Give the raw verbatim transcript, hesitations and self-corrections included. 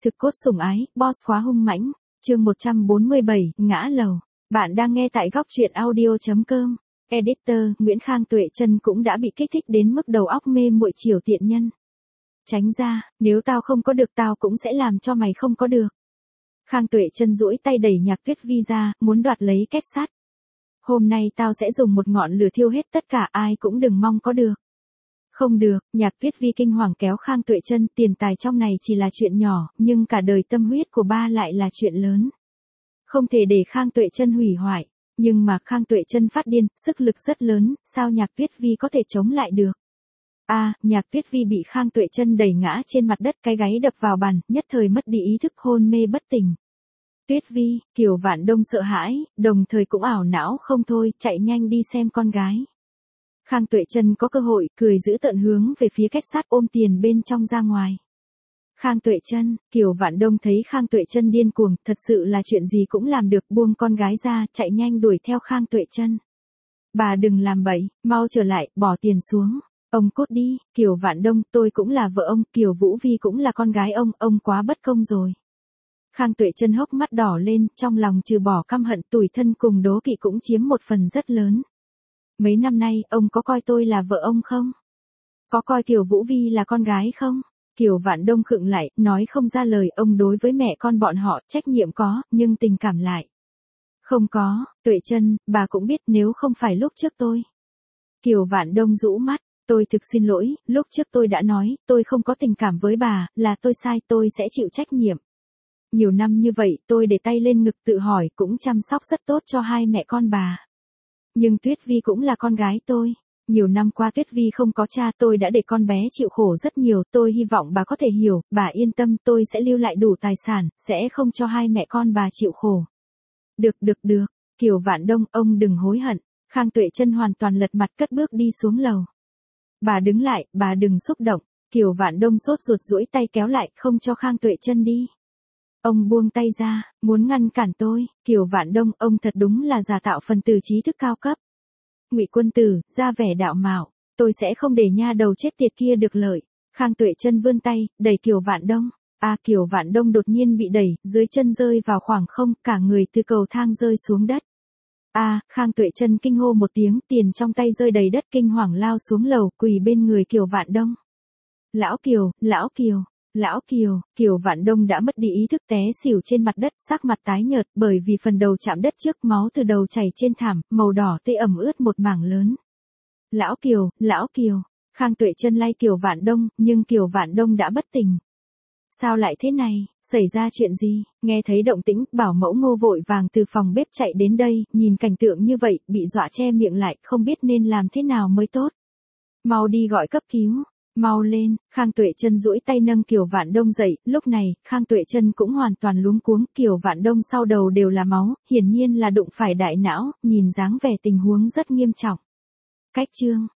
Thực cốt sủng ái, boss khóa hung mãnh, chương một trăm bốn mươi bảy, ngã lầu. Bạn đang nghe tại góc truyện audio chấm com. Editor, Nguyễn Khang Tuệ Trân cũng đã bị kích thích đến mức đầu óc mê muội chiều tiện nhân. Tránh ra, nếu tao không có được tao cũng sẽ làm cho mày không có được. Khang Tuệ Trân duỗi tay đẩy Nhạc Tuyết Vi ra, muốn đoạt lấy két sắt. Hôm nay tao sẽ dùng một ngọn lửa thiêu hết tất cả, ai cũng đừng mong có được. Không được, Nhạc Tuyết Vi kinh hoàng kéo Khang Tuệ Trân, tiền tài trong này chỉ là chuyện nhỏ, nhưng cả đời tâm huyết của ba lại là chuyện lớn. Không thể để Khang Tuệ Trân hủy hoại, nhưng mà Khang Tuệ Trân phát điên, sức lực rất lớn, sao Nhạc Tuyết Vi có thể chống lại được? A, à, Nhạc Tuyết Vi bị Khang Tuệ Trân đẩy ngã trên mặt đất, cái gáy đập vào bàn, nhất thời mất đi ý thức, hôn mê bất tỉnh. Tuyết Vi, Kiều Vạn Đông sợ hãi, đồng thời cũng ảo não không thôi, chạy nhanh đi xem con gái. Khang Tuệ Trân có cơ hội, cười giữ tợn hướng về phía két sắt, ôm tiền bên trong ra ngoài. Khang Tuệ Trân, Kiều Vạn Đông thấy Khang Tuệ Trân điên cuồng, thật sự là chuyện gì cũng làm được, buông con gái ra, chạy nhanh đuổi theo Khang Tuệ Trân. Bà đừng làm bậy, mau trở lại, bỏ tiền xuống. Ông cút đi, Kiều Vạn Đông, tôi cũng là vợ ông, Kiều Vũ Vi cũng là con gái ông, ông quá bất công rồi. Khang Tuệ Trân hốc mắt đỏ lên, trong lòng trừ bỏ căm hận, tủi thân cùng đố kỵ cũng chiếm một phần rất lớn. Mấy năm nay, ông có coi tôi là vợ ông không? Có coi Kiều Vũ Vi là con gái không? Kiều Vạn Đông khựng lại, nói không ra lời, ông đối với mẹ con bọn họ, trách nhiệm có, nhưng tình cảm lại. Không có, Tuệ Trân, bà cũng biết nếu không phải lúc trước tôi. Kiều Vạn Đông rũ mắt, tôi thực xin lỗi, lúc trước tôi đã nói, tôi không có tình cảm với bà, là tôi sai, tôi sẽ chịu trách nhiệm. Nhiều năm như vậy, tôi để tay lên ngực tự hỏi, cũng chăm sóc rất tốt cho hai mẹ con bà. Nhưng Tuyết Vi cũng là con gái tôi. Nhiều năm qua Tuyết Vi không có cha, tôi đã để con bé chịu khổ rất nhiều, tôi hy vọng bà có thể hiểu, bà yên tâm, tôi sẽ lưu lại đủ tài sản, sẽ không cho hai mẹ con bà chịu khổ. Được được được, Kiều Vạn Đông, ông đừng hối hận. Khang Tuệ Trân hoàn toàn lật mặt cất bước đi xuống lầu. Bà đứng lại, bà đừng xúc động. Kiều Vạn Đông sốt ruột duỗi tay kéo lại, không cho Khang Tuệ Trân đi. Ông buông tay ra, muốn ngăn cản tôi. Kiều Vạn Đông, ông thật đúng là giả tạo phần tử trí thức cao cấp. Ngụy Quân Tử, ra vẻ đạo mạo, tôi sẽ không để nha đầu chết tiệt kia được lợi. Khang Tuệ Trân vươn tay, đẩy Kiều Vạn Đông. A, à, Kiều Vạn Đông đột nhiên bị đẩy, dưới chân rơi vào khoảng không, cả người từ cầu thang rơi xuống đất. A, à, Khang Tuệ Trân kinh hô một tiếng, tiền trong tay rơi đầy đất, kinh hoàng lao xuống lầu, quỳ bên người Kiều Vạn Đông. Lão Kiều, lão Kiều. Lão Kiều, Kiều Vạn Đông đã mất đi ý thức, té xỉu trên mặt đất, sắc mặt tái nhợt, bởi vì phần đầu chạm đất trước, máu từ đầu chảy trên thảm, màu đỏ tươi ẩm ướt một mảng lớn. Lão Kiều, lão Kiều, Khang Tuệ Trân lay Kiều Vạn Đông, nhưng Kiều Vạn Đông đã bất tỉnh. Sao lại thế này, xảy ra chuyện gì? Nghe thấy động tĩnh, bảo mẫu Ngô vội vàng từ phòng bếp chạy đến đây, nhìn cảnh tượng như vậy, bị dọa che miệng lại, không biết nên làm thế nào mới tốt. Mau đi gọi cấp cứu. Mau lên, Khang Tuệ Trân duỗi tay nâng Kiều Vạn Đông dậy, lúc này, Khang Tuệ Trân cũng hoàn toàn luống cuống, Kiều Vạn Đông sau đầu đều là máu, hiển nhiên là đụng phải đại não, nhìn dáng vẻ tình huống rất nghiêm trọng. Cách chương,